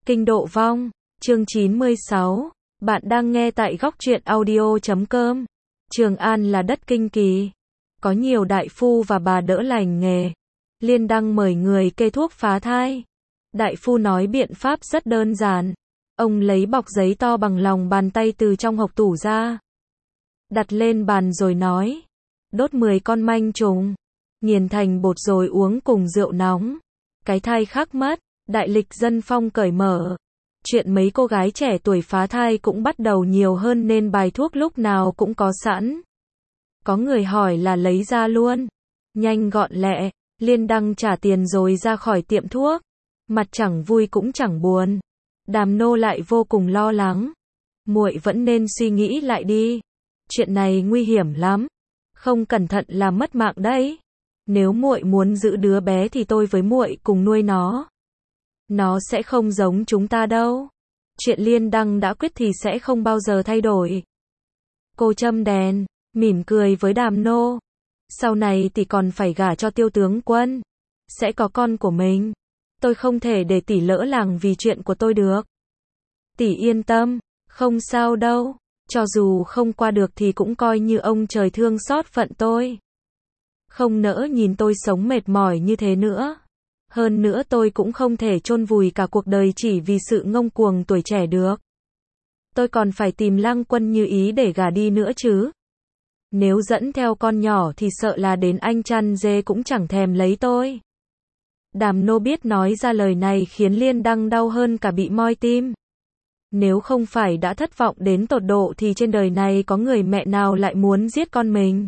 Kinh độ vong, chương 96. Bạn đang nghe tại góc truyện audio.com. Trường An là đất kinh kỳ. Có nhiều đại phu và bà đỡ lành nghề. Liên đăng mời người kê thuốc phá thai. Đại phu nói biện pháp rất đơn giản. Ông lấy bọc giấy to bằng lòng bàn tay từ trong hộc tủ ra. Đặt lên bàn rồi nói. Đốt 10 con manh trùng. Nghiền thành bột rồi uống cùng rượu nóng. Cái thai khắc mất. Đại lịch dân phong cởi mở. Chuyện mấy cô gái trẻ tuổi phá thai cũng bắt đầu nhiều hơn nên bài thuốc lúc nào cũng có sẵn. Có người hỏi là lấy ra luôn. Nhanh gọn lẹ, Liên đăng trả tiền rồi ra khỏi tiệm thuốc. Mặt chẳng vui cũng chẳng buồn. Đàm nô lại vô cùng lo lắng. Muội vẫn nên suy nghĩ lại đi. Chuyện này nguy hiểm lắm. Không cẩn thận là mất mạng đấy. Nếu muội muốn giữ đứa bé thì tôi với muội cùng nuôi nó. Nó sẽ không giống chúng ta đâu. Chuyện Liên đăng đã quyết thì sẽ không bao giờ thay đổi. Cô châm đèn, mỉm cười với Đàm nô. Sau này thì còn phải gả cho Tiêu tướng quân. Sẽ có con của mình. Tôi không thể để tỷ lỡ làng vì chuyện của tôi được. Tỷ yên tâm, không sao đâu. Cho dù không qua được thì cũng coi như ông trời thương xót phận tôi. Không nỡ nhìn tôi sống mệt mỏi như thế nữa. Hơn nữa tôi cũng không thể chôn vùi cả cuộc đời chỉ vì sự ngông cuồng tuổi trẻ được. Tôi còn phải tìm Lăng Quân Như Ý để gả đi nữa chứ. Nếu dẫn theo con nhỏ thì sợ là đến anh chăn dê cũng chẳng thèm lấy tôi. Đàm nô biết nói ra lời này khiến Liên đăng đau hơn cả bị moi tim. Nếu không phải đã thất vọng đến tột độ thì trên đời này có người mẹ nào lại muốn giết con mình.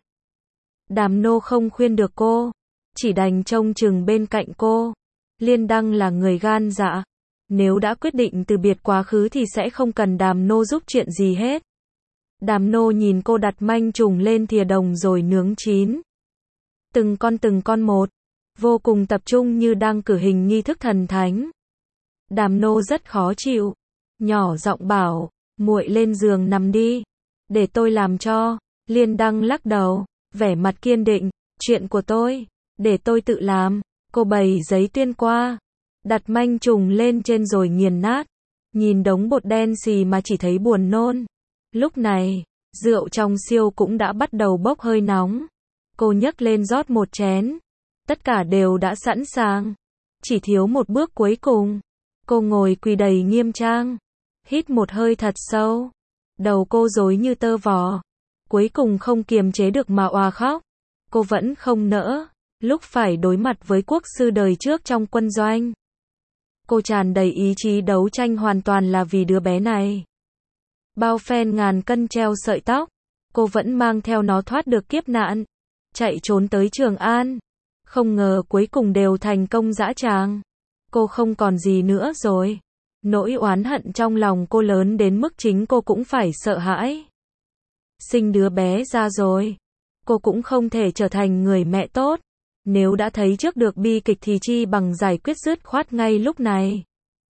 Đàm nô không khuyên được cô. Chỉ đành trông chừng bên cạnh cô. Liên đăng là người gan dạ. Nếu đã quyết định từ biệt quá khứ thì sẽ không cần đàm nô giúp chuyện gì hết. Đàm nô nhìn cô đặt manh trùng lên thìa đồng rồi nướng chín. Từng con một. Vô cùng tập trung như đang cử hành nghi thức thần thánh. Đàm nô rất khó chịu. Nhỏ giọng bảo, muội lên giường nằm đi. Để tôi làm cho. Liên đăng lắc đầu, vẻ mặt kiên định. Chuyện của tôi. Để tôi tự làm. Cô bày giấy tuyên qua. Đặt manh trùng lên trên rồi nghiền nát. Nhìn đống bột đen xì mà chỉ thấy buồn nôn. Lúc này, rượu trong siêu cũng đã bắt đầu bốc hơi nóng. Cô nhấc lên rót một chén. Tất cả đều đã sẵn sàng. Chỉ thiếu một bước cuối cùng. Cô ngồi quỳ đầy nghiêm trang. Hít một hơi thật sâu. Đầu cô rối như tơ vò. Cuối cùng không kiềm chế được mà òa khóc. Cô vẫn không nỡ. Lúc phải đối mặt với quốc sư đời trước trong quân doanh. Cô tràn đầy ý chí đấu tranh hoàn toàn là vì đứa bé này. Bao phen ngàn cân treo sợi tóc. Cô vẫn mang theo nó thoát được kiếp nạn. Chạy trốn tới Trường An. Không ngờ cuối cùng đều thành công dã tràng. Cô không còn gì nữa rồi. Nỗi oán hận trong lòng cô lớn đến mức chính cô cũng phải sợ hãi. Sinh đứa bé ra rồi. Cô cũng không thể trở thành người mẹ tốt. Nếu đã thấy trước được bi kịch thì chi bằng giải quyết dứt khoát ngay lúc này.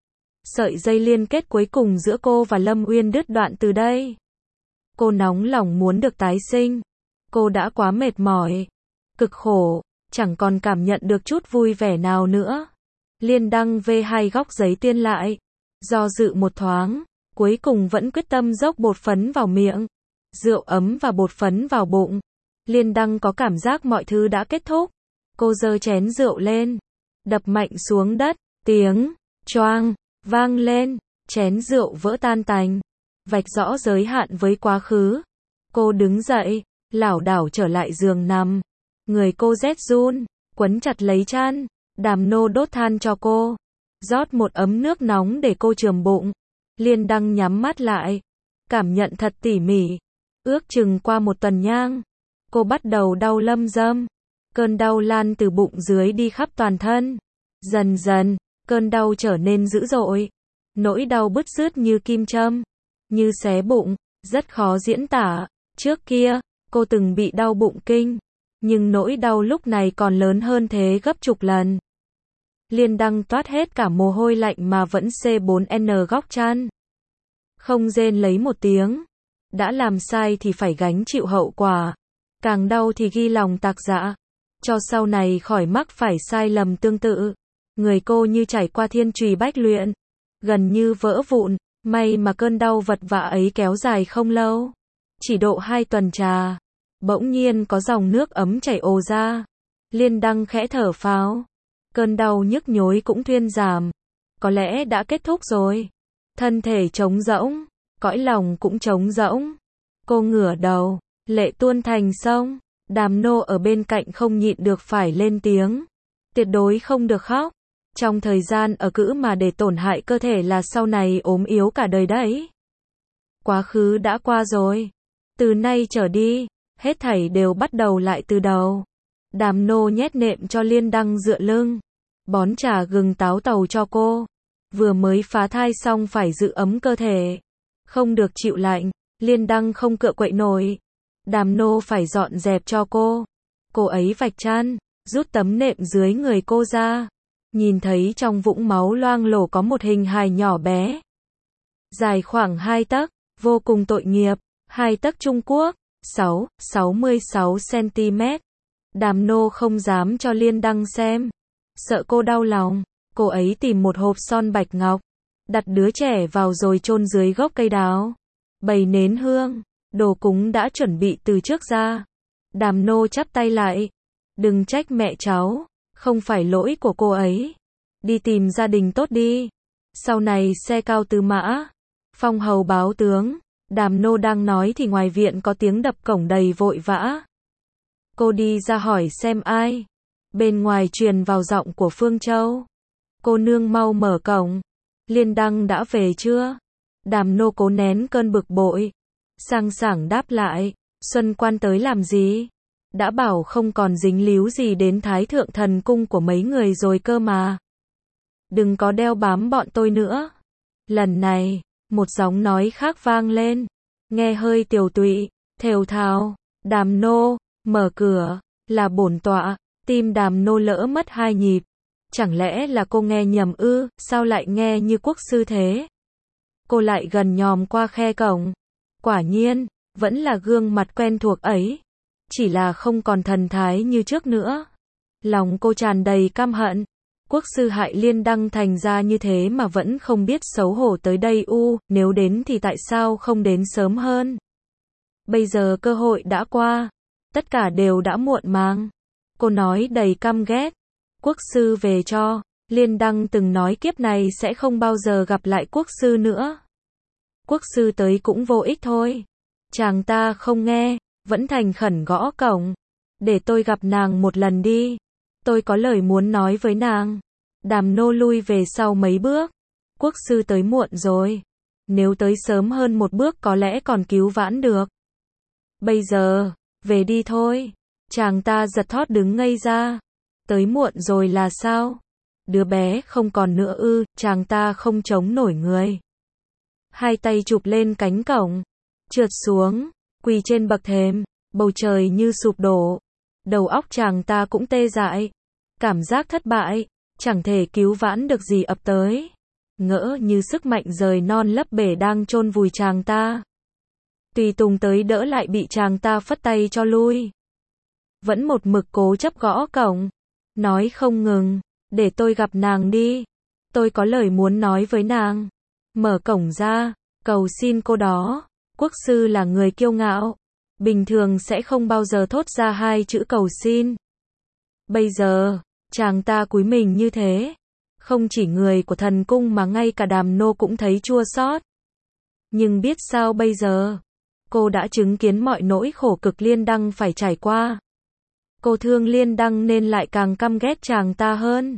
Sợi dây liên kết cuối cùng giữa cô và Lâm Uyên đứt đoạn từ đây. Cô nóng lòng muốn được tái sinh. Cô đã quá mệt mỏi. Cực khổ. Chẳng còn cảm nhận được chút vui vẻ nào nữa. Liên đăng vê hai góc giấy tuyên lại. Do dự một thoáng. Cuối cùng vẫn quyết tâm dốc bột phấn vào miệng. Rượu ấm và bột phấn vào bụng. Liên đăng có cảm giác mọi thứ đã kết thúc. Cô giơ chén rượu lên. Đập mạnh xuống đất. Tiếng choang vang lên. Chén rượu vỡ tan tành. Vạch rõ giới hạn với quá khứ. Cô đứng dậy. Lảo đảo trở lại giường nằm. Người cô rét run. Quấn chặt lấy chăn. Đàm nô đốt than cho cô. Rót một ấm nước nóng để cô chườm bụng. Liên đăng nhắm mắt lại. Cảm nhận thật tỉ mỉ. Ước chừng qua một tuần nhang. Cô bắt đầu đau lâm dâm. Cơn đau lan từ bụng dưới đi khắp toàn thân. Dần dần, cơn đau trở nên dữ dội. Nỗi đau bứt rứt như kim châm. Như xé bụng. Rất khó diễn tả. Trước kia, cô từng bị đau bụng kinh. Nhưng nỗi đau lúc này còn lớn hơn thế gấp chục lần. Liên đăng toát hết cả mồ hôi lạnh mà vẫn C4N góc chăn. Không rên lấy một tiếng. Đã làm sai thì phải gánh chịu hậu quả. Càng đau thì ghi lòng tạc dạ. Cho sau này khỏi mắc phải sai lầm tương tự. Người cô như trải qua thiên trùy bách luyện. gần như vỡ vụn, may mà cơn đau vật vã ấy kéo dài không lâu, chỉ độ 2 tuần trà. Bỗng nhiên có dòng nước ấm chảy ồ ra. Liên Đăng khẽ thở phào. Cơn đau nhức nhối cũng thuyên giảm. Có lẽ đã kết thúc rồi. Thân thể trống rỗng, cõi lòng cũng trống rỗng. Cô ngửa đầu, lệ tuôn thành sông. Đàm Nô ở bên cạnh không nhịn được phải lên tiếng. Tuyệt đối không được khóc. Trong thời gian ở cữ mà để tổn hại cơ thể là sau này ốm yếu cả đời đấy. Quá khứ đã qua rồi. Từ nay trở đi, hết thảy đều bắt đầu lại từ đầu. Đàm Nô nhét nệm cho Liên Đăng dựa lưng. Bón trà gừng táo tàu cho cô. Vừa mới phá thai xong phải giữ ấm cơ thể. Không được chịu lạnh. Liên Đăng không cựa quậy nổi. Đàm Nô phải dọn dẹp cho cô. Cô ấy vạch chăn, rút tấm nệm dưới người cô ra. Nhìn thấy trong vũng máu loang lổ có một hình hài nhỏ bé. Dài khoảng 2 tấc, vô cùng tội nghiệp. 2 tấc Trung Quốc, 66 cm. Đàm Nô không dám cho Liên Đăng xem. Sợ cô đau lòng, cô ấy tìm một hộp son bạch ngọc. Đặt đứa trẻ vào rồi chôn dưới gốc cây đào. Bày nến hương, đồ cúng đã chuẩn bị từ trước ra. Đàm Nô chắp tay lại. Đừng trách mẹ cháu, không phải lỗi của cô ấy. Đi tìm gia đình tốt đi. Sau này xe cao tứ mã. Phong hầu báo tướng. Đàm Nô đang nói thì ngoài viện có tiếng đập cổng đầy vội vã. Cô đi ra hỏi xem ai. Bên ngoài truyền vào giọng của Phương Châu. Cô nương mau mở cổng. Liên Đăng đã về chưa? Đàm Nô cố nén cơn bực bội. Sang sảng đáp lại. Xuân Quan tới làm gì? Đã bảo không còn dính líu gì đến Thái Thượng Thần Cung của mấy người rồi cơ mà. Đừng có đeo bám bọn tôi nữa. Lần này, một giọng nói khác vang lên. Nghe hơi tiều tụy, thều thào. Đàm Nô, mở cửa, là bổn tọa. Tim Đàm Nô lỡ mất 2 nhịp. Chẳng lẽ là cô nghe nhầm ư? Sao lại nghe như quốc sư thế? Cô lại gần nhòm qua khe cổng. Quả nhiên, vẫn là gương mặt quen thuộc ấy. Chỉ là không còn thần thái như trước nữa. Lòng cô tràn đầy căm hận. Quốc sư hại Liên Đăng thành ra như thế mà vẫn không biết xấu hổ tới đây nếu đến thì tại sao không đến sớm hơn. Bây giờ cơ hội đã qua. Tất cả đều đã muộn màng. Cô nói đầy căm ghét. Quốc sư về cho. Liên Đăng từng nói kiếp này sẽ không bao giờ gặp lại quốc sư nữa. Quốc sư tới cũng vô ích thôi. Chàng ta không nghe, vẫn thành khẩn gõ cổng. Để tôi gặp nàng một lần đi. Tôi có lời muốn nói với nàng. Đàm Nô lui về sau mấy bước. Quốc sư tới muộn rồi. Nếu tới sớm hơn một bước có lẽ còn cứu vãn được. Bây giờ, về đi thôi. Chàng ta giật thót đứng ngây ra. Tới muộn rồi là sao? Đứa bé không còn nữa ư? Chàng ta không chống nổi người. Hai tay chụp lên cánh cổng. Trượt xuống, quỳ trên bậc thềm. Bầu trời như sụp đổ. Đầu óc chàng ta cũng tê dại. Cảm giác thất bại. Chẳng thể cứu vãn được gì ập tới. Ngỡ như sức mạnh rời non lấp bể đang chôn vùi chàng ta. Tùy tùng tới đỡ lại bị chàng ta phất tay cho lui. Vẫn một mực cố chấp gõ cổng. Nói không ngừng. Để tôi gặp nàng đi. Tôi có lời muốn nói với nàng. Mở cổng ra. Cầu xin cô đó. Quốc sư là người kiêu ngạo. Bình thường sẽ không bao giờ thốt ra 2 chữ cầu xin. Bây giờ, chàng ta cúi mình như thế. Không chỉ người của thần cung mà ngay cả Đàm Nô cũng thấy chua xót. Nhưng biết sao bây giờ? Cô đã chứng kiến mọi nỗi khổ cực Liên Đăng phải trải qua. Cô thương Liên Đăng nên lại càng căm ghét chàng ta hơn.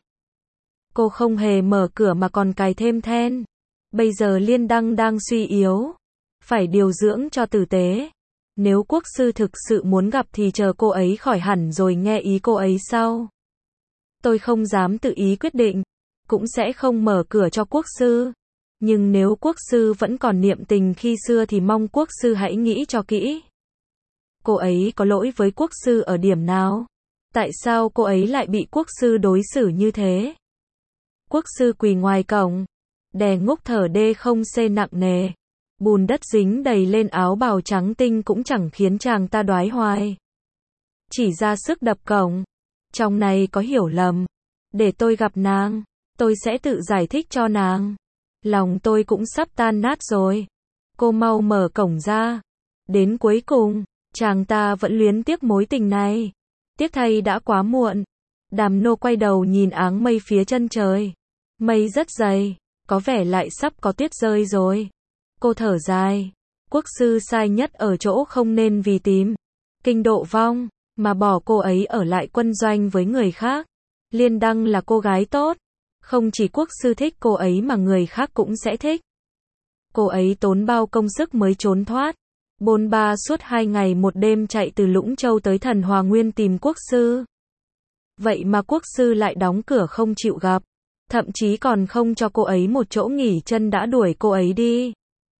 Cô không hề mở cửa mà còn cài thêm then. Bây giờ Liên Đăng đang suy yếu. Phải điều dưỡng cho tử tế. Nếu quốc sư thực sự muốn gặp thì chờ cô ấy khỏi hẳn rồi nghe ý cô ấy sau. Tôi không dám tự ý quyết định. Cũng sẽ không mở cửa cho quốc sư. Nhưng nếu quốc sư vẫn còn niệm tình khi xưa thì mong quốc sư hãy nghĩ cho kỹ. Cô ấy có lỗi với quốc sư ở điểm nào? Tại sao cô ấy lại bị quốc sư đối xử như thế? Quốc sư quỳ ngoài cổng. Đè ngúc thở đê không xê nặng nề. Bùn đất dính đầy lên áo bào trắng tinh cũng chẳng khiến chàng ta đoái hoài. Chỉ ra sức đập cổng. Trong này có hiểu lầm. Để tôi gặp nàng. Tôi sẽ tự giải thích cho nàng. Lòng tôi cũng sắp tan nát rồi. Cô mau mở cổng ra. Đến cuối cùng, chàng ta vẫn luyến tiếc mối tình này. Tiếc thay đã quá muộn. Đàm Nô quay đầu nhìn áng mây phía chân trời. Mây rất dày, có vẻ lại sắp có tuyết rơi rồi. Cô thở dài. Quốc sư sai nhất ở chỗ không nên vì tìm kinh độ vong, mà bỏ cô ấy ở lại quân doanh với người khác. Liên Đăng là cô gái tốt. Không chỉ quốc sư thích cô ấy mà người khác cũng sẽ thích. Cô ấy tốn bao công sức mới trốn thoát. Bôn ba suốt 2 ngày 1 đêm chạy từ Lũng Châu tới Thần Hòa Nguyên tìm quốc sư. Vậy mà quốc sư lại đóng cửa không chịu gặp. Thậm chí còn không cho cô ấy một chỗ nghỉ chân đã đuổi cô ấy đi.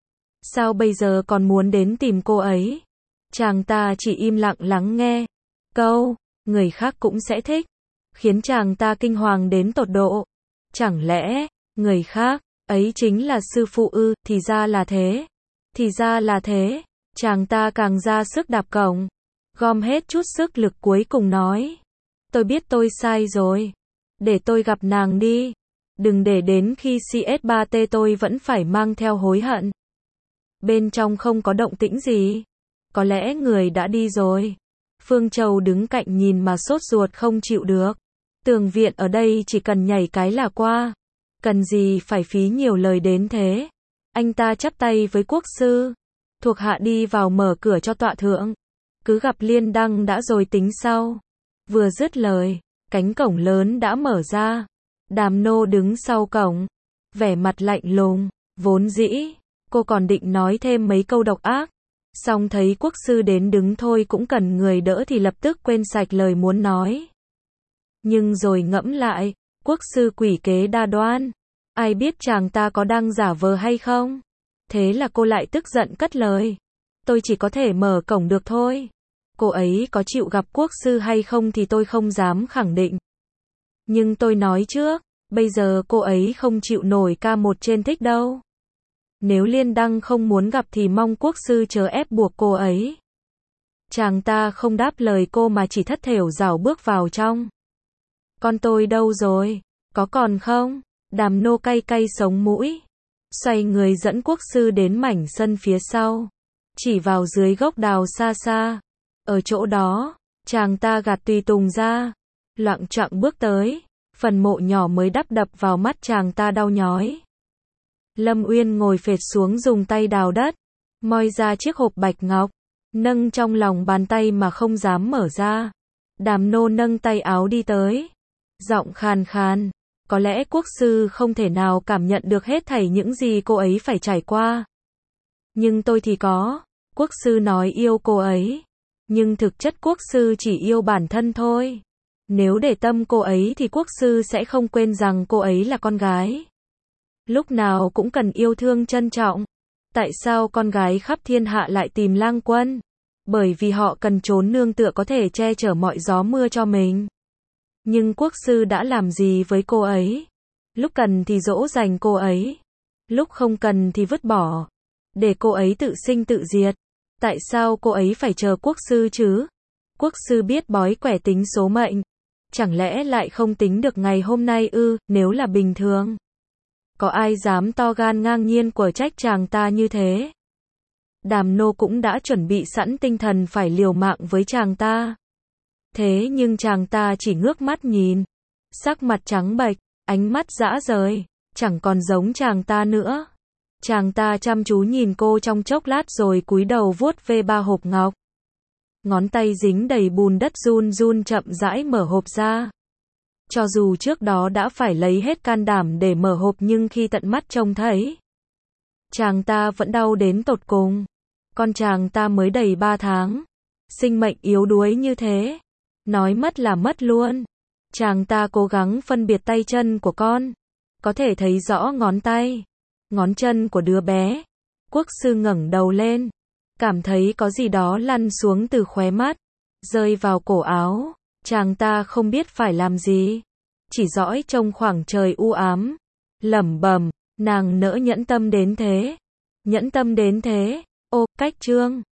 Sao bây giờ còn muốn đến tìm cô ấy? Chàng ta chỉ im lặng lắng nghe. Câu, người khác cũng sẽ thích, khiến chàng ta kinh hoàng đến tột độ. Chẳng lẽ, người khác, ấy chính là sư phụ ư? Thì ra là thế. Thì ra là thế. Chàng ta càng ra sức đạp cổng. Gom hết chút sức lực cuối cùng nói. Tôi biết tôi sai rồi. Để tôi gặp nàng đi. Đừng để đến khi CS3T tôi vẫn phải mang theo hối hận. Bên trong không có động tĩnh gì. Có lẽ người đã đi rồi. Phương Châu đứng cạnh nhìn mà sốt ruột không chịu được. Tường viện ở đây chỉ cần nhảy cái là qua. Cần gì phải phí nhiều lời đến thế. Anh ta chắp tay với quốc sư. Thuộc hạ đi vào mở cửa cho tọa thượng. Cứ gặp Liên Đăng đã rồi tính sau. Vừa dứt lời, cánh cổng lớn đã mở ra. Đàm Nô đứng sau cổng. Vẻ mặt lạnh lùng. Vốn dĩ, cô còn định nói thêm mấy câu độc ác. Xong thấy quốc sư đến đứng thôi cũng cần người đỡ thì lập tức quên sạch lời muốn nói. Nhưng rồi ngẫm lại, quốc sư quỷ kế đa đoan. Ai biết chàng ta có đang giả vờ hay không? Thế là cô lại tức giận cất lời. Tôi chỉ có thể mở cổng được thôi. Cô ấy có chịu gặp quốc sư hay không thì tôi không dám khẳng định. Nhưng tôi nói trước, bây giờ cô ấy không chịu nổi K1 trên thích đâu. Nếu Liên Đăng không muốn gặp thì mong quốc sư chớ ép buộc cô ấy. Chàng ta không đáp lời cô mà chỉ thất thểu rảo bước vào trong. Con tôi đâu rồi? Có còn không? Đàm Nô cay cay sống mũi. Xoay người dẫn quốc sư đến mảnh sân phía sau. Chỉ vào dưới gốc đào xa xa. Ở chỗ đó, chàng ta gạt tùy tùng ra. Loạng choạng bước tới. Phần mộ nhỏ mới đắp đập vào mắt chàng ta đau nhói. Lâm Uyên ngồi phệt xuống dùng tay đào đất. Moi ra chiếc hộp bạch ngọc. Nâng trong lòng bàn tay mà không dám mở ra. Đàm Nô nâng tay áo đi tới. Giọng khàn khàn. Có lẽ quốc sư không thể nào cảm nhận được hết thảy những gì cô ấy phải trải qua. Nhưng tôi thì có. Quốc sư nói yêu cô ấy. Nhưng thực chất quốc sư chỉ yêu bản thân thôi. Nếu để tâm cô ấy thì quốc sư sẽ không quên rằng cô ấy là con gái. Lúc nào cũng cần yêu thương trân trọng. Tại sao con gái khắp thiên hạ lại tìm Lang Quân? Bởi vì họ cần trốn nương tựa có thể che chở mọi gió mưa cho mình. Nhưng quốc sư đã làm gì với cô ấy? Lúc cần thì dỗ dành cô ấy. Lúc không cần thì vứt bỏ. Để cô ấy tự sinh tự diệt. Tại sao cô ấy phải chờ quốc sư chứ? Quốc sư biết bói quẻ tính số mệnh. Chẳng lẽ lại không tính được ngày hôm nay ư? Nếu là bình thường, có ai dám to gan ngang nhiên quở trách chàng ta như thế? Đàm Nô cũng đã chuẩn bị sẵn tinh thần phải liều mạng với chàng ta. Thế nhưng chàng ta chỉ ngước mắt nhìn. Sắc mặt trắng bệch, ánh mắt rã rời, chẳng còn giống chàng ta nữa. Chàng ta chăm chú nhìn cô trong chốc lát rồi cúi đầu vuốt về ba hộp ngọc. Ngón tay dính đầy bùn đất run run chậm rãi mở hộp ra. Cho dù trước đó đã phải lấy hết can đảm để mở hộp nhưng khi tận mắt trông thấy, chàng ta vẫn đau đến tột cùng. Con chàng ta mới đầy 3 tháng. Sinh mệnh yếu đuối như thế. Nói mất là mất luôn. Chàng ta cố gắng phân biệt tay chân của con. Có thể thấy rõ ngón tay, ngón chân của đứa bé. Quốc sư ngẩng đầu lên. Cảm thấy có gì đó lăn xuống từ khóe mắt. Rơi vào cổ áo. Chàng ta không biết phải làm gì. Chỉ dõi trong khoảng trời u ám. Lẩm bẩm, nàng nỡ nhẫn tâm đến thế. Nhẫn tâm đến thế. Ô, cách trương.